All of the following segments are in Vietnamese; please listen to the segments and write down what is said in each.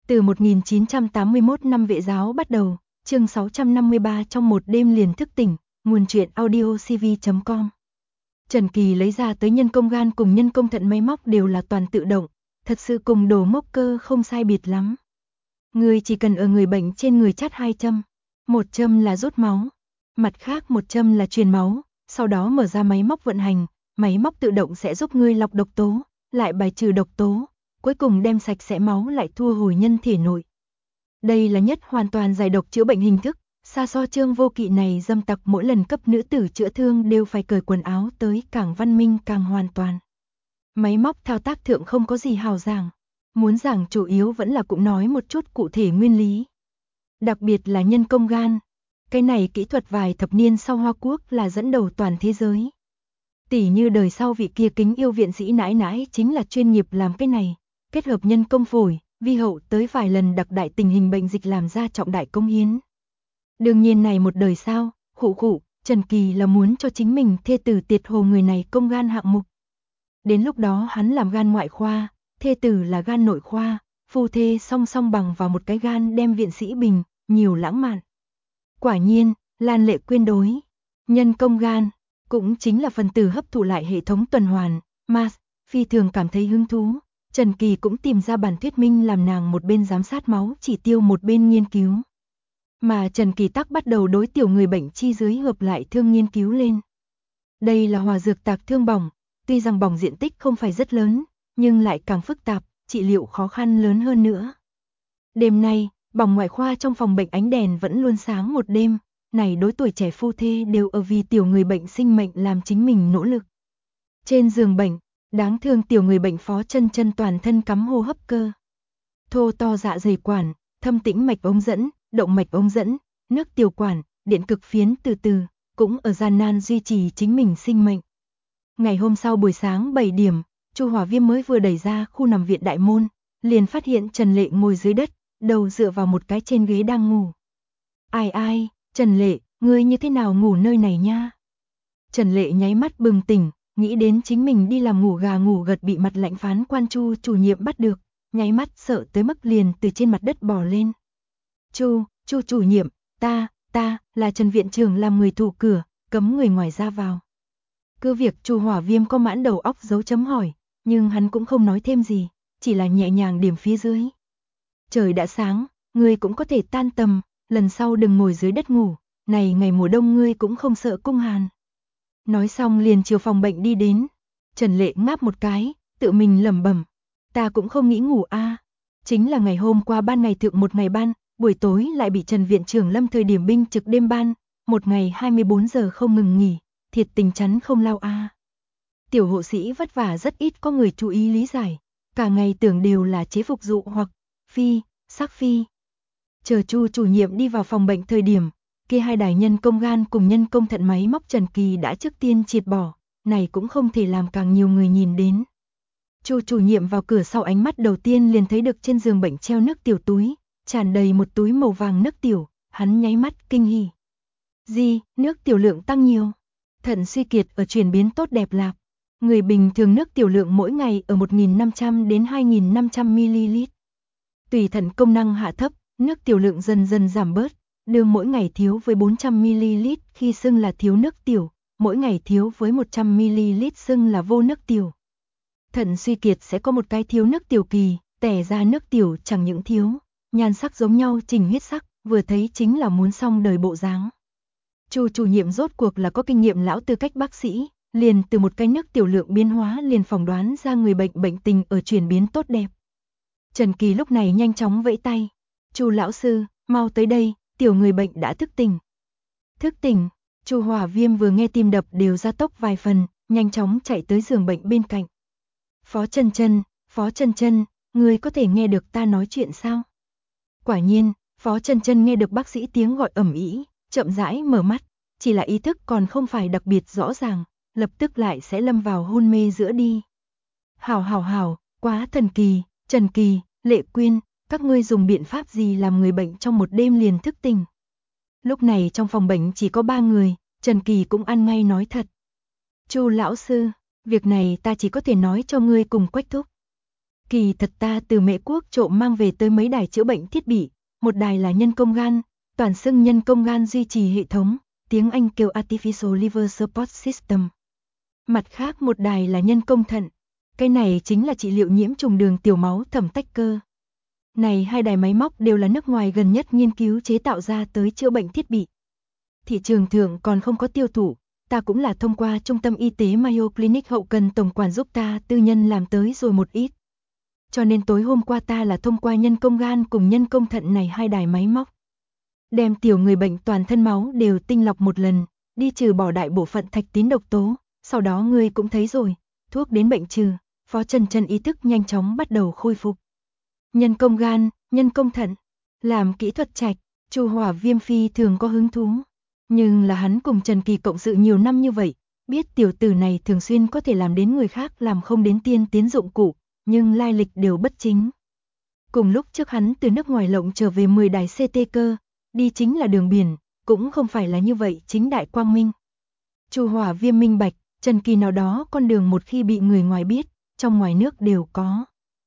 Từ 1981 năm vệ giáo bắt đầu, chương 653 trong một đêm liền thức tỉnh, nguồn truyện audio cv.com. Trần Kỳ lấy ra tới nhân công gan cùng nhân công thận máy móc đều là toàn tự động, thật sự cùng đồ mốc cơ không sai biệt lắm. Người chỉ cần ở người bệnh trên người chắt 2 châm, một châm là rút máu, mặt khác một châm là truyền máu, sau đó mở ra máy móc vận hành, máy móc tự động sẽ giúp ngươi lọc độc tố, lại bài trừ độc tố, cuối cùng đem sạch sẽ máu lại thu hồi nhân thể nội. Đây là nhất hoàn toàn giải độc chữa bệnh hình thức, xa so Trương Vô Kỵ này dâm tặc mỗi lần cấp nữ tử chữa thương đều phải cởi quần áo tới càng văn minh càng hoàn toàn. Máy móc thao tác thượng không có gì hào giảng, muốn giảng chủ yếu vẫn là cũng nói một chút cụ thể nguyên lý. Đặc biệt là nhân công gan, cái này kỹ thuật vài thập niên sau Hoa Quốc là dẫn đầu toàn thế giới. Tỷ như đời sau vị kia kính yêu viện sĩ nãi nãi chính là chuyên nghiệp làm cái này, kết hợp nhân công phổi, vi hậu tới vài lần đặc đại tình hình bệnh dịch làm ra trọng đại công hiến. Đương nhiên này một đời sau, Trần Kỳ là muốn cho chính mình thê tử tiệt hồ người này công gan hạng mục. Đến lúc đó hắn làm gan ngoại khoa, thê tử là gan nội khoa, phu thê song song bằng vào một cái gan đem viện sĩ bình, nhiều lãng mạn. Quả nhiên, Lan Lệ Quyên đối nhân công gan cũng chính là phần tử hấp thụ lại hệ thống tuần hoàn, MAS, phi thường cảm thấy hứng thú. Trần Kỳ cũng tìm ra bản thuyết minh làm nàng một bên giám sát máu chỉ tiêu một bên nghiên cứu. Mà Trần Kỳ tắc bắt đầu đối tiểu người bệnh chi dưới hợp lại thương nghiên cứu lên. Đây là hòa dược tạc thương bỏng, tuy rằng bỏng diện tích không phải rất lớn, nhưng lại càng phức tạp, trị liệu khó khăn lớn hơn nữa. Đêm nay, bỏng ngoại khoa trong phòng bệnh ánh đèn vẫn luôn sáng một đêm, này đối tuổi trẻ phu thê đều ở vì tiểu người bệnh sinh mệnh làm chính mình nỗ lực. Trên giường bệnh, đáng thương tiểu người bệnh Phó Chân Chân toàn thân cắm hô hấp cơ. Thô to dạ dày quản, thâm tĩnh mạch ống dẫn, động mạch ống dẫn, nước tiểu quản, điện cực phiến từ từ, cũng ở gian nan duy trì chính mình sinh mệnh. Ngày hôm sau buổi sáng 7 điểm, Chu Hỏa Viêm mới vừa đẩy ra khu nằm viện đại môn, liền phát hiện Trần Lệ ngồi dưới đất, đầu dựa vào một cái trên ghế đang ngủ. Ai, Trần Lệ, ngươi như thế nào ngủ nơi này nha? Trần Lệ nháy mắt bừng tỉnh, nghĩ đến chính mình đi làm ngủ gà ngủ gật bị mặt lạnh phán quan Chu chủ nhiệm bắt được, nháy mắt sợ tới mức liền từ trên mặt đất bò lên. Chu chủ nhiệm, ta là Trần viện trưởng làm người thủ cửa, cấm người ngoài ra vào. Cứ việc Chu Hỏa Viêm có mãn đầu óc dấu chấm hỏi, nhưng hắn cũng không nói thêm gì, chỉ là nhẹ nhàng điểm phía dưới. Trời đã sáng, ngươi cũng có thể tan tầm, lần sau đừng ngồi dưới đất ngủ, này ngày mùa đông ngươi cũng không sợ cung hàn. Nói xong liền chiều phòng bệnh đi đến. Trần Lệ ngáp một cái, tự mình lẩm bẩm, ta cũng không nghĩ ngủ a, chính là ngày hôm qua ban ngày thượng một ngày ban, buổi tối lại bị Trần viện trưởng lâm thời điểm binh trực đêm ban, một ngày 24 giờ không ngừng nghỉ, thiệt tình chắn không lao a. Tiểu hộ sĩ vất vả rất ít có người chú ý lý giải, cả ngày tưởng đều là chế phục dụ hoặc sắc phi. Chờ Chu chủ nhiệm đi vào phòng bệnh thời điểm, kia hai đài nhân công gan cùng nhân công thận máy móc Trần Kỳ đã trước tiên triệt bỏ, này cũng không thể làm càng nhiều người nhìn đến. Chu chủ nhiệm vào cửa sau ánh mắt đầu tiên liền thấy được trên giường bệnh treo nước tiểu túi, tràn đầy một túi màu vàng nước tiểu, hắn nháy mắt kinh hỉ. Gì, nước tiểu lượng tăng nhiều? Thận suy kiệt ở chuyển biến tốt đẹp lạc. Người bình thường nước tiểu lượng mỗi ngày ở 1.500 đến 2.500ml. Tùy thận công năng hạ thấp, nước tiểu lượng dần dần giảm bớt, đường mỗi ngày thiếu với 400ml khi xưng là thiếu nước tiểu, mỗi ngày thiếu với 100ml xưng là vô nước tiểu. Thận suy kiệt sẽ có một cái thiếu nước tiểu kỳ, tẻ ra nước tiểu chẳng những thiếu, nhan sắc giống nhau chỉnh huyết sắc, vừa thấy chính là muốn xong đời bộ dáng. Chu chủ nhiệm rốt cuộc là có kinh nghiệm lão tư cách bác sĩ, liền từ một cái nước tiểu lượng biến hóa liền phỏng đoán ra người bệnh bệnh tình ở chuyển biến tốt đẹp. Trần Kỳ lúc này nhanh chóng vẫy tay, Chu lão sư, mau tới đây, tiểu người bệnh đã thức tỉnh. Thức tỉnh, Chu Hỏa Viêm vừa nghe tim đập đều gia tốc vài phần, nhanh chóng chạy tới giường bệnh bên cạnh. Phó Chân Chân, ngươi có thể nghe được ta nói chuyện sao? Quả nhiên, Phó Chân Chân nghe được bác sĩ tiếng gọi ầm ĩ, chậm rãi mở mắt, chỉ là ý thức còn không phải đặc biệt rõ ràng, lập tức lại sẽ lâm vào hôn mê giữa đi. Hảo, quá thần kỳ, Trần Kỳ, Lệ Quyên, các ngươi dùng biện pháp gì làm người bệnh trong một đêm liền thức tỉnh? Lúc này trong phòng bệnh chỉ có 3 người, Trần Kỳ cũng ăn ngay nói thật. Chu lão sư, việc này ta chỉ có thể nói cho ngươi cùng Quách thúc. Kỳ thật ta từ Mễ Quốc trộm mang về tới mấy đài chữa bệnh thiết bị, một đài là nhân công gan, toàn xưng nhân công gan duy trì hệ thống, tiếng Anh kêu Artificial Liver Support System. Mặt khác một đài là nhân công thận, cái này chính là trị liệu nhiễm trùng đường tiểu máu thẩm tách cơ. Này hai đài máy móc đều là nước ngoài gần nhất nghiên cứu chế tạo ra tới chữa bệnh thiết bị. Thị trường thượng còn không có tiêu thụ, ta cũng là thông qua trung tâm y tế Mayo Clinic hậu cần tổng quản giúp ta tư nhân làm tới rồi một ít. Cho nên tối hôm qua ta là thông qua nhân công gan cùng nhân công thận này hai đài máy móc. Đem tiểu người bệnh toàn thân máu đều tinh lọc một lần, đi trừ bỏ đại bộ phận thạch tín độc tố, sau đó ngươi cũng thấy rồi, thuốc đến bệnh trừ, Phó Trần Trần ý thức nhanh chóng bắt đầu khôi phục. Nhân công gan, nhân công thận, làm kỹ thuật trạch, Chu Hỏa Viêm phi thường có hứng thú. Nhưng là hắn cùng Trần Kỳ cộng sự nhiều năm như vậy, biết tiểu tử này thường xuyên có thể làm đến người khác làm không đến tiên tiến dụng cụ, nhưng lai lịch đều bất chính. Cùng lúc trước hắn từ nước ngoài lộng trở về 10 đài CT cơ, đi chính là đường biển, cũng không phải là như vậy chính đại quang minh. Chu Hỏa Viêm minh bạch, Trần Kỳ nào đó con đường một khi bị người ngoài biết, trong ngoài nước đều có.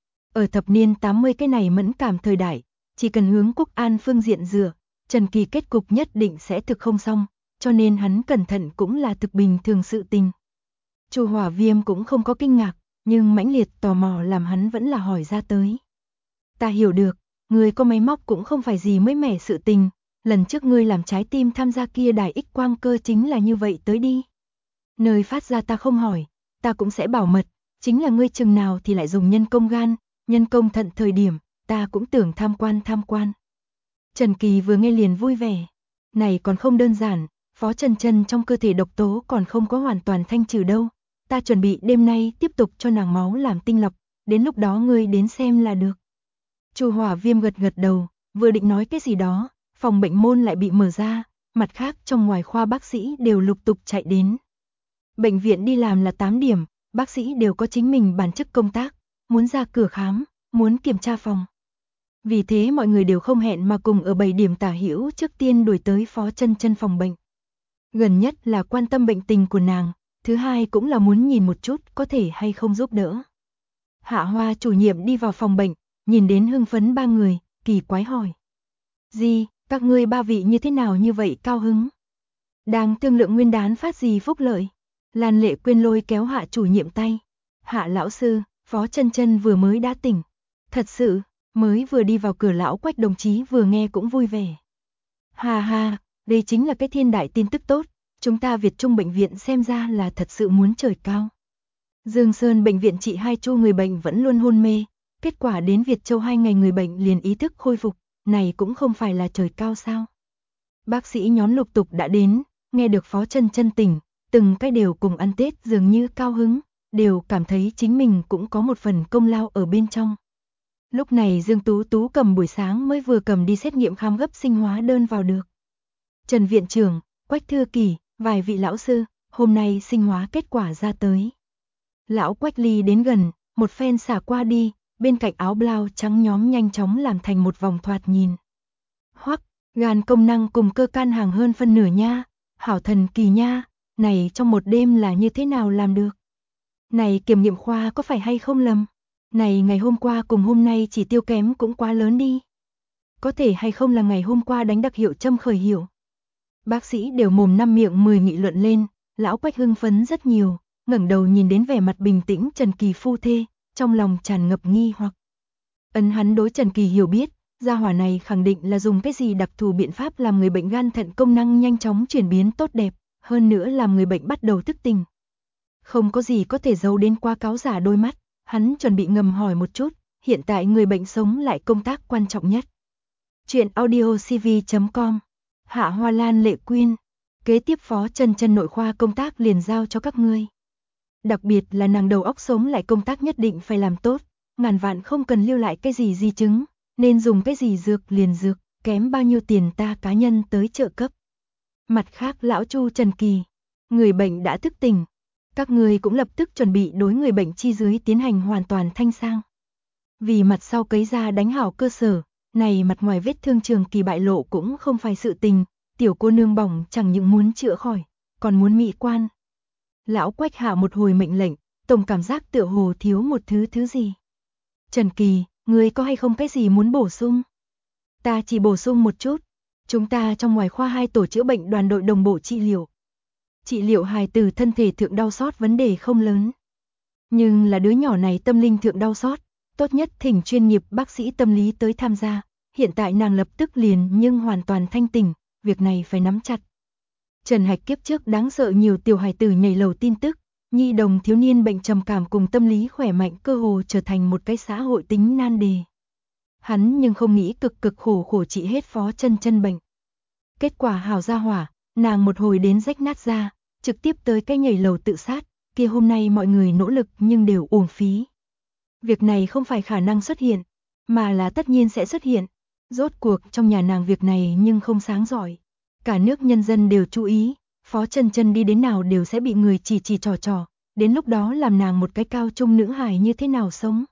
Ở thập niên 80 cái này mẫn cảm thời đại, chỉ cần hướng quốc an phương diện dựa, Trần Kỳ kết cục nhất định sẽ thực không xong, cho nên hắn cẩn thận cũng là thực bình thường sự tình. Chu Hỏa Viêm cũng không có kinh ngạc, nhưng mãnh liệt tò mò làm hắn vẫn là hỏi ra tới. Ta hiểu được, người có máy móc cũng không phải gì mới mẻ sự tình, lần trước ngươi làm trái tim tham gia kia đài X quang cơ chính là như vậy tới đi. Nơi phát ra ta không hỏi, ta cũng sẽ bảo mật, chính là ngươi chừng nào thì lại dùng nhân công gan, nhân công thận thời điểm, ta cũng tưởng tham quan. Trần Kỳ vừa nghe liền vui vẻ. Này còn không đơn giản, Phó Trần Trần trong cơ thể độc tố còn không có hoàn toàn thanh trừ đâu. Ta chuẩn bị đêm nay tiếp tục cho nàng máu làm tinh lọc, đến lúc đó ngươi đến xem là được. Chu Hỏa Viêm gật gật đầu, vừa định nói cái gì đó, phòng bệnh môn lại bị mở ra, mặt khác trong ngoài khoa bác sĩ đều lục tục chạy đến. Bệnh viện đi làm là 8 điểm, bác sĩ đều có chính mình bản chức công tác, muốn ra cửa khám, muốn kiểm tra phòng. Vì thế mọi người đều không hẹn mà cùng ở 7 điểm tả hữu trước tiên đuổi tới Phó Trần Trần phòng bệnh. Gần nhất là quan tâm bệnh tình của nàng, thứ hai cũng là muốn nhìn một chút có thể hay không giúp đỡ. Hạ Hoa chủ nhiệm đi vào phòng bệnh, nhìn đến hưng phấn ba người, kỳ quái hỏi. Gì, các ngươi ba vị như thế nào như vậy cao hứng? Đang thương lượng nguyên đán phát gì phúc lợi? Lan Lệ Quyên lôi kéo Hạ chủ nhiệm tay. Hạ lão sư, Phó Trần Trần vừa mới đã tỉnh. Thật sự, mới vừa đi vào cửa lão Quách đồng chí vừa nghe cũng vui vẻ. Ha ha, đây chính là cái thiên đại tin tức tốt, chúng ta Việt Trung bệnh viện xem ra là thật sự muốn trời cao. Dương Sơn bệnh viện trị 2 chu người bệnh vẫn luôn hôn mê, kết quả đến Việt Châu 2 ngày người bệnh liền ý thức khôi phục, này cũng không phải là trời cao sao. Bác sĩ nhóm lục tục đã đến, nghe được Phó Trần Trần tỉnh, từng cái đều cùng ăn Tết dường như cao hứng, đều cảm thấy chính mình cũng có một phần công lao ở bên trong. Lúc này Dương Tú Tú cầm buổi sáng mới vừa cầm đi xét nghiệm khám gấp sinh hóa đơn vào được. Trần viện trưởng, Quách thư ký, vài vị lão sư, hôm nay sinh hóa kết quả ra tới. Lão Quách ly đến gần, một phen xả qua đi, bên cạnh áo blau trắng nhóm nhanh chóng làm thành một vòng thoạt nhìn. Hoắc, gan công năng cùng cơ can hàng hơn phân nửa nha, hảo thần kỳ nha, này trong một đêm là như thế nào làm được? Này kiểm nghiệm khoa có phải hay không lầm? Này ngày hôm qua cùng hôm nay chỉ tiêu kém cũng quá lớn đi. Có thể hay không là ngày hôm qua đánh đặc hiệu châm khởi hiệu? Bác sĩ đều mồm năm miệng 10 nghị luận lên, lão Quách hưng phấn rất nhiều, ngẩng đầu nhìn đến vẻ mặt bình tĩnh Trần Kỳ phu thê, trong lòng tràn ngập nghi hoặc. Hắn đối Trần Kỳ hiểu biết, gia hỏa này khẳng định là dùng cái gì đặc thù biện pháp làm người bệnh gan thận công năng nhanh chóng chuyển biến tốt đẹp, hơn nữa làm người bệnh bắt đầu thức tỉnh. Không có gì có thể giấu đến qua cáo giả đôi mắt, hắn chuẩn bị ngầm hỏi một chút, hiện tại người bệnh sống lại công tác quan trọng nhất. Chuyện audiocv.com Hạ Hoa Lan Lệ Quyên, kế tiếp Phó Trần Trần nội khoa công tác liền giao cho các ngươi. Đặc biệt là nàng đầu óc sống lại công tác nhất định phải làm tốt, ngàn vạn không cần lưu lại cái gì di chứng, nên dùng cái gì dược liền dược, kém bao nhiêu tiền ta cá nhân tới trợ cấp. Mặt khác lão Chu Trần Kỳ, người bệnh đã thức tỉnh, các ngươi cũng lập tức chuẩn bị đối người bệnh chi dưới tiến hành hoàn toàn thanh sang. Vì mặt sau cấy ra đánh hảo cơ sở, này mặt ngoài vết thương Trường Kỳ bại lộ cũng không phải sự tình, tiểu cô nương bỏng chẳng những muốn chữa khỏi, còn muốn mỹ quan. Lão Quách hạ một hồi mệnh lệnh, tổng cảm giác tựa hồ thiếu một thứ gì. Trần Kỳ, ngươi có hay không cái gì muốn bổ sung? Ta chỉ bổ sung một chút. Chúng ta trong ngoài khoa 2 tổ chữa bệnh đoàn đội đồng bộ trị liệu. Trị liệu hài tử thân thể thượng đau xót vấn đề không lớn. Nhưng là đứa nhỏ này tâm linh thượng đau xót, tốt nhất thỉnh chuyên nghiệp bác sĩ tâm lý tới tham gia. Hiện tại nàng lập tức liền nhưng hoàn toàn thanh tỉnh, việc này phải nắm chặt. Trần Hạch kiếp trước đáng sợ nhiều tiểu hài tử nhảy lầu tin tức, nhi đồng thiếu niên bệnh trầm cảm cùng tâm lý khỏe mạnh cơ hồ trở thành một cái xã hội tính nan đề. Hắn nhưng không nghĩ cực khổ trị hết Phó Chân Chân bệnh. Kết quả hào ra hỏa, nàng một hồi đến rách nát ra, trực tiếp tới cái nhảy lầu tự sát, kia hôm nay mọi người nỗ lực nhưng đều uổng phí. Việc này không phải khả năng xuất hiện, mà là tất nhiên sẽ xuất hiện. Rốt cuộc trong nhà nàng việc này nhưng không sáng giỏi. Cả nước nhân dân đều chú ý, Phó Chân Chân đi đến nào đều sẽ bị người chỉ trò, đến lúc đó làm nàng một cái cao trung nữ hài như thế nào sống.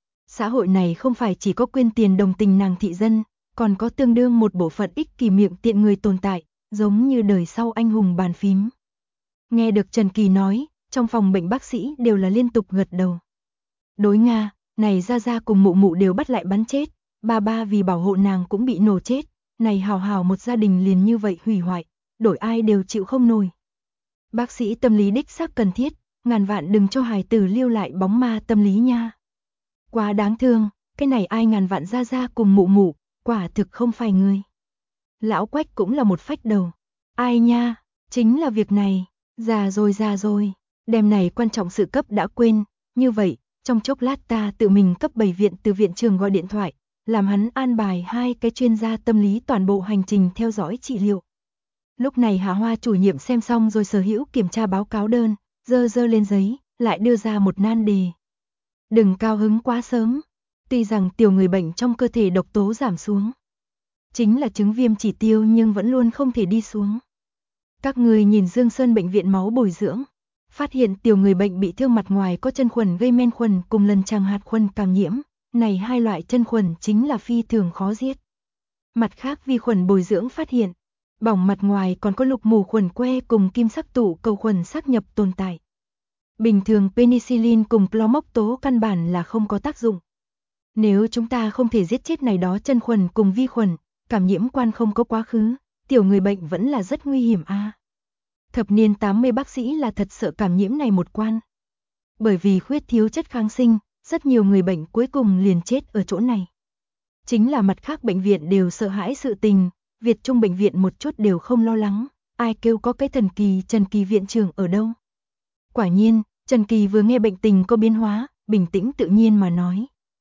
Xã hội này không phải chỉ có quyên tiền đồng tình nàng thị dân, còn có tương đương một bộ phận ích kỷ miệng tiện người tồn tại, giống như đời sau anh hùng bàn phím. Nghe được Trần Kỳ nói, trong phòng bệnh bác sĩ đều là liên tục gật đầu. Đối Nga, này Gia Gia cùng Mụ Mụ đều bắt lại bắn chết, ba vì bảo hộ nàng cũng bị nổ chết, này hào một gia đình liền như vậy hủy hoại, đổi ai đều chịu không nổi. Bác sĩ tâm lý đích xác cần thiết, ngàn vạn đừng cho hài tử lưu lại bóng ma tâm lý nha. Quá đáng thương, cái này ai ngàn vạn Gia Gia cùng Mụ Mụ, quả thực không phải người. Lão Quách cũng là một phách đầu. Ai nha, chính là việc này, già rồi, đêm này quan trọng sự cấp đã quên, như vậy, trong chốc lát ta tự mình cấp 7 viện từ viện trường gọi điện thoại, làm hắn an bài 2 cái chuyên gia tâm lý toàn bộ hành trình theo dõi trị liệu. Lúc này Hạ Hoa chủ nhiệm xem xong rồi sở hữu kiểm tra báo cáo đơn, dơ lên giấy, lại đưa ra một nan đề. Đừng cao hứng quá sớm, tuy rằng tiểu người bệnh trong cơ thể độc tố giảm xuống. Chính là chứng viêm chỉ tiêu nhưng vẫn luôn không thể đi xuống. Các người nhìn Dương Sơn bệnh viện máu bồi dưỡng, phát hiện tiểu người bệnh bị thương mặt ngoài có chân khuẩn gây men khuẩn cùng lần tràng hạt khuẩn cảm nhiễm, này 2 loại chân khuẩn chính là phi thường khó giết. Mặt khác vi khuẩn bồi dưỡng phát hiện, bỏng mặt ngoài còn có lục mù khuẩn que cùng kim sắc tụ cầu khuẩn xác nhập tồn tại. Bình thường penicillin cùng clomoctố căn bản là không có tác dụng. Nếu chúng ta không thể giết chết này đó chân khuẩn cùng vi khuẩn, cảm nhiễm quan không có quá khứ, tiểu người bệnh vẫn là rất nguy hiểm a. Thập niên 80 bác sĩ là thật sợ cảm nhiễm này một quan. Bởi vì khuyết thiếu chất kháng sinh, rất nhiều người bệnh cuối cùng liền chết ở chỗ này. Chính là mặt khác bệnh viện đều sợ hãi sự tình, Việt Trung bệnh viện một chút đều không lo lắng, ai kêu có cái thần kỳ Trần Kỳ viện trưởng ở đâu. Quả nhiên, Trần Kỳ vừa nghe bệnh tình có biến hóa, bình tĩnh tự nhiên mà nói.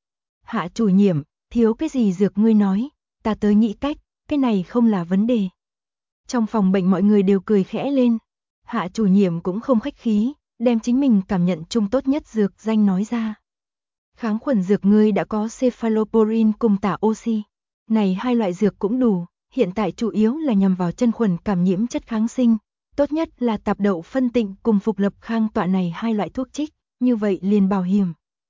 Hạ chủ nhiệm, thiếu cái gì dược ngươi nói, ta tới nghĩ cách, cái này không là vấn đề. Trong phòng bệnh mọi người đều cười khẽ lên. Hạ chủ nhiệm cũng không khách khí, đem chính mình cảm nhận chung tốt nhất dược danh nói ra. Kháng khuẩn dược ngươi đã có cephalosporin cùng tả oxy. Này 2 loại dược cũng đủ, hiện tại chủ yếu là nhằm vào chân khuẩn cảm nhiễm chất kháng sinh. Tốt nhất là tạp đậu phân tịnh cùng phục lập khang tọa này 2 loại thuốc trích, như vậy liền bảo hiểm.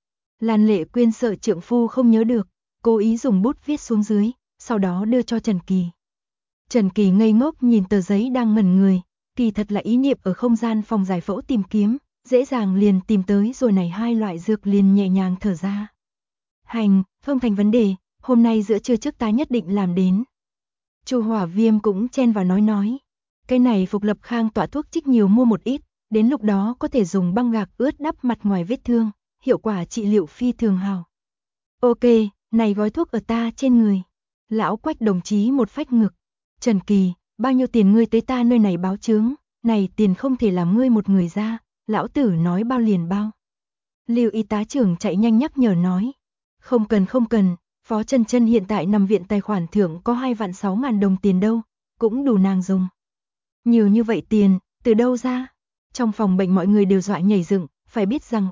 Lan Lệ Quyên sợ trượng phu không nhớ được, cố ý dùng bút viết xuống dưới, sau đó đưa cho Trần Kỳ. Trần Kỳ ngây ngốc nhìn tờ giấy đang ngẩn người, kỳ thật là ý niệm ở không gian phòng giải phẫu tìm kiếm, dễ dàng liền tìm tới rồi này 2 loại dược liền nhẹ nhàng thở ra. Hành, không thành vấn đề, hôm nay giữa trưa trước ta nhất định làm đến. Chu Hỏa Viêm cũng chen vào nói. Cái này phục lập khang tọa thuốc trích nhiều mua một ít, đến lúc đó có thể dùng băng gạc ướt đắp mặt ngoài vết thương, hiệu quả trị liệu phi thường hào. Ok, này gói thuốc ở ta trên người. Lão Quách đồng chí một phách ngực. Trần Kỳ, bao nhiêu tiền ngươi tới ta nơi này báo chướng, này tiền không thể làm ngươi một người ra, lão tử nói bao liền bao. Lưu y tá trưởng chạy nhanh nhắc nhở nói. Không cần, Phó Chân Chân hiện tại nằm viện tài khoản thưởng có 2.600.000 đồng tiền đâu, cũng đủ nàng dùng. Nhiều như vậy tiền, từ đâu ra? Trong phòng bệnh mọi người đều dọa nhảy dựng, phải biết rằng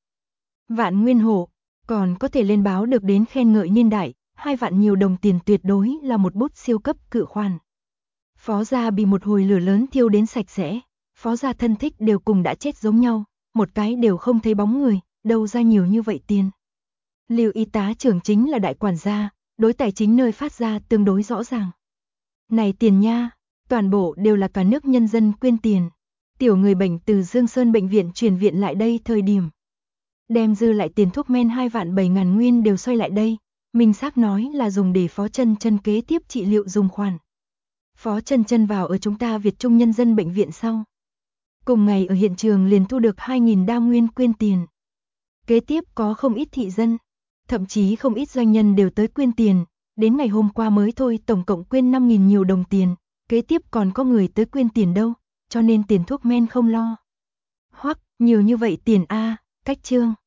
Vạn Nguyên Hổ, còn có thể lên báo được đến khen ngợi niên đại, 2 vạn nhiều đồng tiền tuyệt đối là một bút siêu cấp cự khoản. Phó gia bị một hồi lửa lớn thiêu đến sạch sẽ, Phó gia thân thích đều cùng đã chết giống nhau, một cái đều không thấy bóng người, đâu ra nhiều như vậy tiền. Lưu y tá trưởng chính là đại quản gia, đối tài chính nơi phát ra tương đối rõ ràng. Này tiền nha, toàn bộ đều là cả nước nhân dân quyên tiền. Tiểu người bệnh từ Dương Sơn bệnh viện chuyển viện lại đây thời điểm. Đem dư lại tiền thuốc men 2.700.000 nguyên đều xoay lại đây. Minh xác nói là dùng để Phó Chân Chân kế tiếp trị liệu dùng khoản. Phó Chân Chân vào ở chúng ta Việt Trung Nhân dân bệnh viện sau. Cùng ngày ở hiện trường liền thu được 2.000 đa nguyên quyên tiền. Kế tiếp có không ít thị dân, thậm chí không ít doanh nhân đều tới quyên tiền, đến ngày hôm qua mới thôi tổng cộng quyên 5.000 nhiều đồng tiền, kế tiếp còn có người tới quyên tiền đâu, cho nên tiền thuốc men không lo. Hoắc, nhiều như vậy tiền a, cách trương.